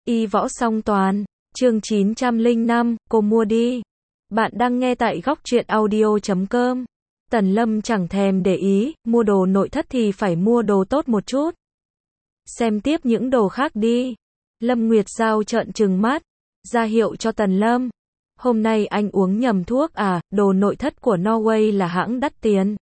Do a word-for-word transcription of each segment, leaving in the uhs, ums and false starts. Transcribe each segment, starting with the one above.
Y võ song toàn, chương chín trăm lẻ năm, cô mua đi. Bạn đang nghe tại góc truyện audio chấm com. Tần Lâm chẳng thèm để ý, mua đồ nội thất thì phải mua đồ tốt một chút. Xem tiếp những đồ khác đi. Lâm Nguyệt Giao trợn trừng mắt, ra hiệu cho Tần Lâm. Hôm nay anh uống nhầm thuốc à, đồ nội thất của Norway là hãng đắt tiền.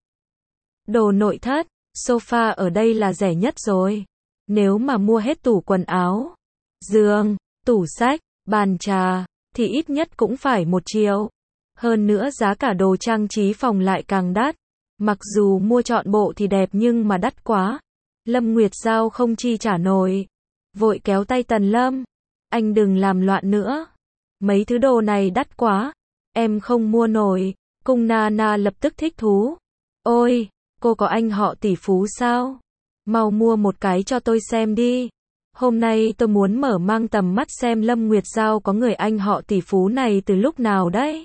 Đồ nội thất, sofa ở đây là rẻ nhất rồi. Nếu mà mua hết tủ quần áo, giường, tủ sách, bàn trà, thì ít nhất cũng phải một triệu. Hơn nữa giá cả đồ trang trí phòng lại càng đắt. Mặc dù mua trọn bộ thì đẹp nhưng mà đắt quá. Lâm Nguyệt Giao không chi trả nổi. Vội kéo tay Tần Lâm. Anh đừng làm loạn nữa. Mấy thứ đồ này đắt quá. Em không mua nổi. Cung Nana lập tức thích thú. Ôi, cô có anh họ tỷ phú sao? Mau mua một cái cho tôi xem đi. Hôm nay tôi muốn mở mang tầm mắt xem Lâm Nguyệt Giao có người anh họ tỷ phú này từ lúc nào đấy.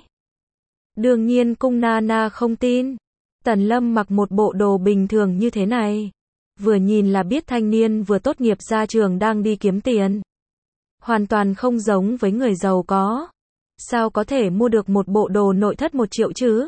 Đương nhiên Cung Nana không tin. Tần Lâm mặc một bộ đồ bình thường như thế này. Vừa nhìn là biết thanh niên vừa tốt nghiệp ra trường đang đi kiếm tiền. Hoàn toàn không giống với người giàu có. Sao có thể mua được một bộ đồ nội thất một triệu chứ?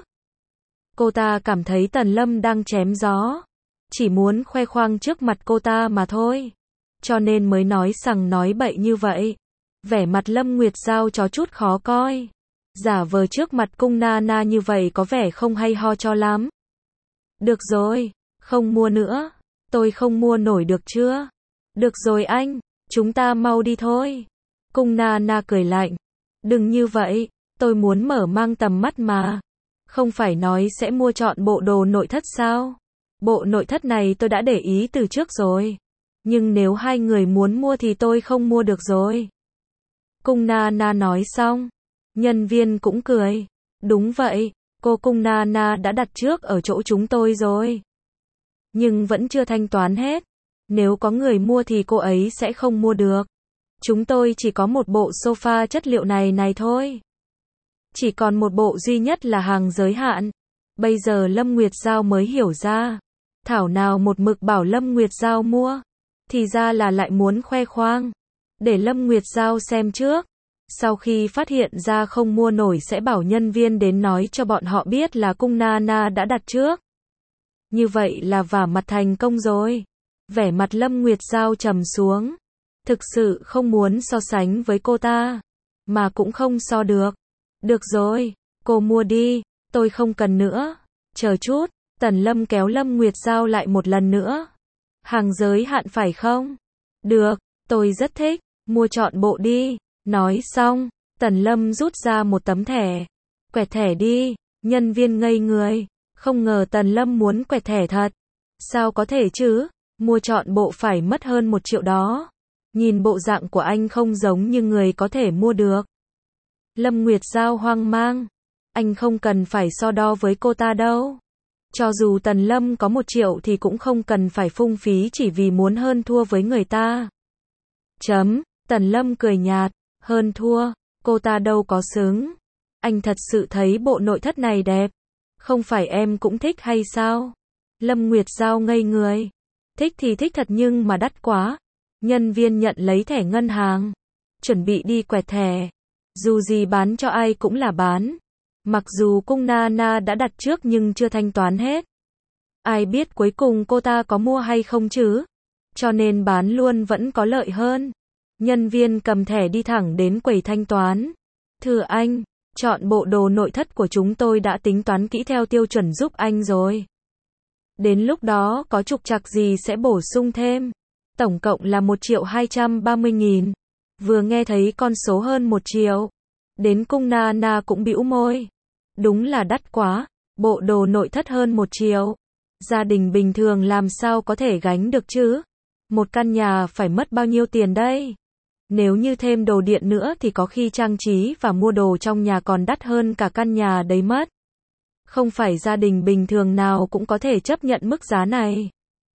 Cô ta cảm thấy Tần Lâm đang chém gió. Chỉ muốn khoe khoang trước mặt cô ta mà thôi. Cho nên mới nói sằng nói bậy như vậy. Vẻ mặt Lâm Nguyệt Giao có chút khó coi. Giả vờ trước mặt Cung Nana như vậy có vẻ không hay ho cho lắm. Được rồi, không mua nữa. Tôi không mua nổi được chưa? Được rồi anh, chúng ta mau đi thôi. Cung Nana cười lạnh. Đừng như vậy, tôi muốn mở mang tầm mắt mà. Không phải nói sẽ mua chọn bộ đồ nội thất sao? Bộ nội thất này tôi đã để ý từ trước rồi. Nhưng nếu hai người muốn mua thì tôi không mua được rồi. Cung Nana nói xong. Nhân viên cũng cười. Đúng vậy, cô Cung Nana đã đặt trước ở chỗ chúng tôi rồi. Nhưng vẫn chưa thanh toán hết. Nếu có người mua thì cô ấy sẽ không mua được. Chúng tôi chỉ có một bộ sofa chất liệu này này thôi. Chỉ còn một bộ duy nhất là hàng giới hạn. Bây giờ Lâm Nguyệt Giao mới hiểu ra. Thảo nào một mực bảo Lâm Nguyệt Giao mua. Thì ra là lại muốn khoe khoang. Để Lâm Nguyệt Giao xem trước. Sau khi phát hiện ra không mua nổi sẽ bảo nhân viên đến nói cho bọn họ biết là Cung Nana đã đặt trước. Như vậy là vả mặt thành công rồi. Vẻ mặt Lâm Nguyệt Giao trầm xuống. Thực sự không muốn so sánh với cô ta. Mà cũng không so được. Được rồi, cô mua đi, tôi không cần nữa. Chờ chút, Tần Lâm kéo Lâm Nguyệt Giao lại một lần nữa. Hàng giới hạn phải không? Được, tôi rất thích, mua chọn bộ đi. Nói xong, Tần Lâm rút ra một tấm thẻ. Quẹt thẻ đi, nhân viên ngây người. Không ngờ Tần Lâm muốn quẹt thẻ thật. Sao có thể chứ? Mua chọn bộ phải mất hơn một triệu đó. Nhìn bộ dạng của anh không giống như người có thể mua được. Lâm Nguyệt Giao hoang mang. Anh không cần phải so đo với cô ta đâu. Cho dù Tần Lâm có một triệu thì cũng không cần phải phung phí chỉ vì muốn hơn thua với người ta. Chấm, Tần Lâm cười nhạt. Hơn thua, cô ta đâu có xứng. Anh thật sự thấy bộ nội thất này đẹp. Không phải em cũng thích hay sao? Lâm Nguyệt Giao ngây người. Thích thì thích thật nhưng mà đắt quá. Nhân viên nhận lấy thẻ ngân hàng. Chuẩn bị đi quẹt thẻ. Dù gì bán cho ai cũng là bán. Mặc dù Cung Nana đã đặt trước nhưng chưa thanh toán hết. Ai biết cuối cùng cô ta có mua hay không chứ? Cho nên bán luôn vẫn có lợi hơn. Nhân viên cầm thẻ đi thẳng đến quầy thanh toán. Thưa anh, chọn bộ đồ nội thất của chúng tôi đã tính toán kỹ theo tiêu chuẩn giúp anh rồi. Đến lúc đó có trục trặc gì sẽ bổ sung thêm. Tổng cộng là một triệu hai trăm ba mươi nghìn. Vừa nghe thấy con số hơn một triệu. Đến Cung Nana cũng bĩu môi. Đúng là đắt quá. Bộ đồ nội thất hơn một triệu. Gia đình bình thường làm sao có thể gánh được chứ? Một căn nhà phải mất bao nhiêu tiền đây? Nếu như thêm đồ điện nữa thì có khi trang trí và mua đồ trong nhà còn đắt hơn cả căn nhà đấy mất. Không phải gia đình bình thường nào cũng có thể chấp nhận mức giá này.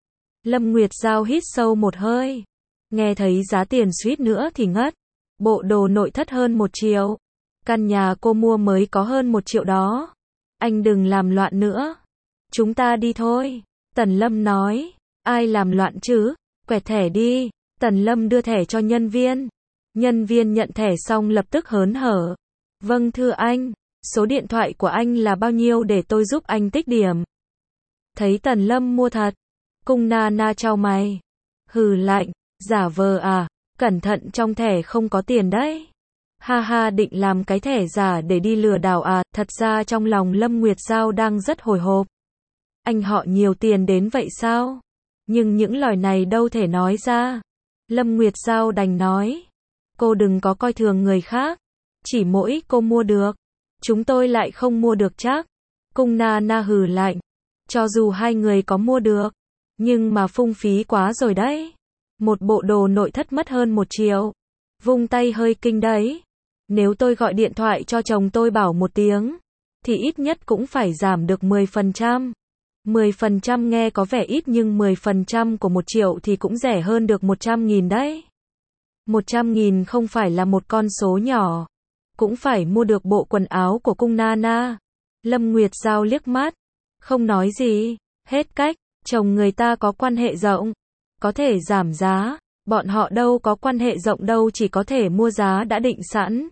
Lâm Nguyệt Giao hít sâu một hơi. Nghe thấy giá tiền suýt nữa thì ngất. Bộ đồ nội thất hơn một triệu. Căn nhà cô mua mới có hơn một triệu đó. Anh đừng làm loạn nữa. Chúng ta đi thôi. Tần Lâm nói. Ai làm loạn chứ? Quẹt thẻ đi. Tần Lâm đưa thẻ cho nhân viên. Nhân viên nhận thẻ xong lập tức hớn hở. Vâng thưa anh, số điện thoại của anh là bao nhiêu để tôi giúp anh tích điểm? Thấy Tần Lâm mua thật. Cung Nana chau mày. Hừ lạnh, giả vờ à, cẩn thận trong thẻ không có tiền đấy. Ha ha, định làm cái thẻ giả để đi lừa đảo à? Thật ra trong lòng Lâm Nguyệt Giao đang rất hồi hộp. Anh họ nhiều tiền đến vậy sao? Nhưng những lời này đâu thể nói ra. Lâm Nguyệt Giao đành nói. Cô đừng có coi thường người khác. Chỉ mỗi cô mua được. Chúng tôi lại không mua được chắc. Cung Nana hừ lạnh. Cho dù hai người có mua được. Nhưng mà phung phí quá rồi đấy. Một bộ đồ nội thất mất hơn một triệu. Vung tay hơi kinh đấy. Nếu tôi gọi điện thoại cho chồng tôi bảo một tiếng. Thì ít nhất cũng phải giảm được mười phần trăm. mười phần trăm nghe có vẻ ít nhưng mười phần trăm của một triệu thì cũng rẻ hơn được một trăm nghìn đấy. một trăm nghìn không phải là một con số nhỏ. Cũng phải mua được bộ quần áo của Cung Nana. Lâm Nguyệt Giao liếc mắt. Không nói gì. Hết cách. Chồng người ta có quan hệ rộng. Có thể giảm giá. Bọn họ đâu có quan hệ rộng đâu, chỉ có thể mua giá đã định sẵn.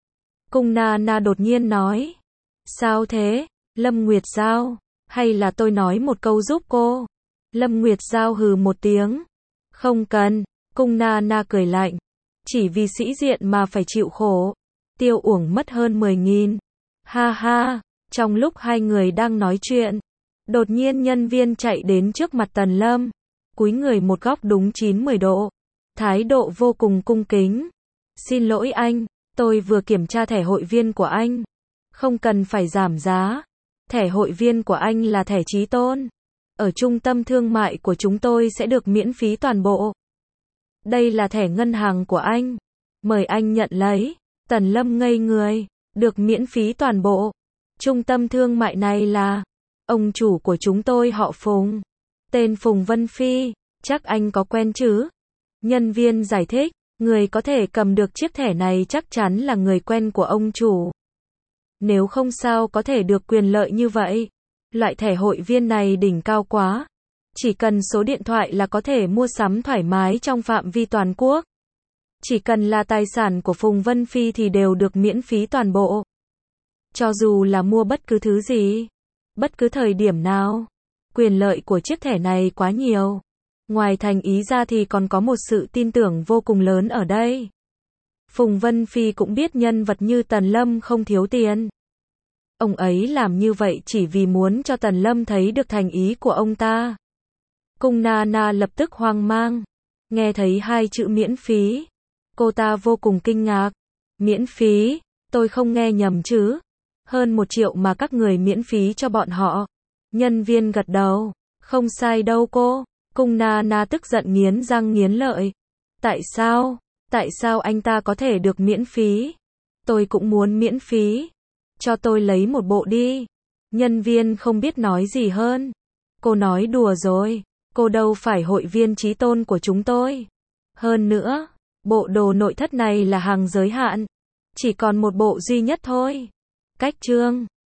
Cung Nana đột nhiên nói. Sao thế? Lâm Nguyệt Giao. Hay là tôi nói một câu giúp cô? Lâm Nguyệt Giao hừ một tiếng. Không cần. Cung Nana cười lạnh. Chỉ vì sĩ diện mà phải chịu khổ. Tiêu uổng mất hơn mười nghìn. Ha ha. Trong lúc hai người đang nói chuyện, đột nhiên nhân viên chạy đến trước mặt Tần Lâm. Cúi người một góc đúng chín mười độ. Thái độ vô cùng cung kính. Xin lỗi anh, tôi vừa kiểm tra thẻ hội viên của anh. Không cần phải giảm giá. Thẻ hội viên của anh là thẻ Chí Tôn. Ở trung tâm thương mại của chúng tôi sẽ được miễn phí toàn bộ. Đây là thẻ ngân hàng của anh. Mời anh nhận lấy. Tần Lâm ngây người. Được miễn phí toàn bộ. Trung tâm thương mại này là... Ông chủ của chúng tôi họ Phùng. Tên Phùng Vân Phi. Chắc anh có quen chứ? Nhân viên giải thích. Người có thể cầm được chiếc thẻ này chắc chắn là người quen của ông chủ. Nếu không sao có thể được quyền lợi như vậy. Loại thẻ hội viên này đỉnh cao quá. Chỉ cần số điện thoại là có thể mua sắm thoải mái trong phạm vi toàn quốc. Chỉ cần là tài sản của Phùng Vân Phi thì đều được miễn phí toàn bộ. Cho dù là mua bất cứ thứ gì, bất cứ thời điểm nào. Quyền lợi của chiếc thẻ này quá nhiều. Ngoài thành ý ra thì còn có một sự tin tưởng vô cùng lớn ở đây. Phùng Vân Phi cũng biết nhân vật như Tần Lâm không thiếu tiền. Ông ấy làm như vậy chỉ vì muốn cho Tần Lâm thấy được thành ý của ông ta. Cung Nana lập tức hoang mang. Nghe thấy hai chữ miễn phí. Cô ta vô cùng kinh ngạc. Miễn phí? Tôi không nghe nhầm chứ? Hơn một triệu mà các người miễn phí cho bọn họ. Nhân viên gật đầu. Không sai đâu cô. Cung Nana tức giận nghiến răng nghiến lợi. Tại sao? Tại sao anh ta có thể được miễn phí? Tôi cũng muốn miễn phí. Cho tôi lấy một bộ đi. Nhân viên không biết nói gì hơn. Cô nói đùa rồi. Cô đâu phải hội viên Chí Tôn của chúng tôi. Hơn nữa, bộ đồ nội thất này là hàng giới hạn. Chỉ còn một bộ duy nhất thôi. Cách chương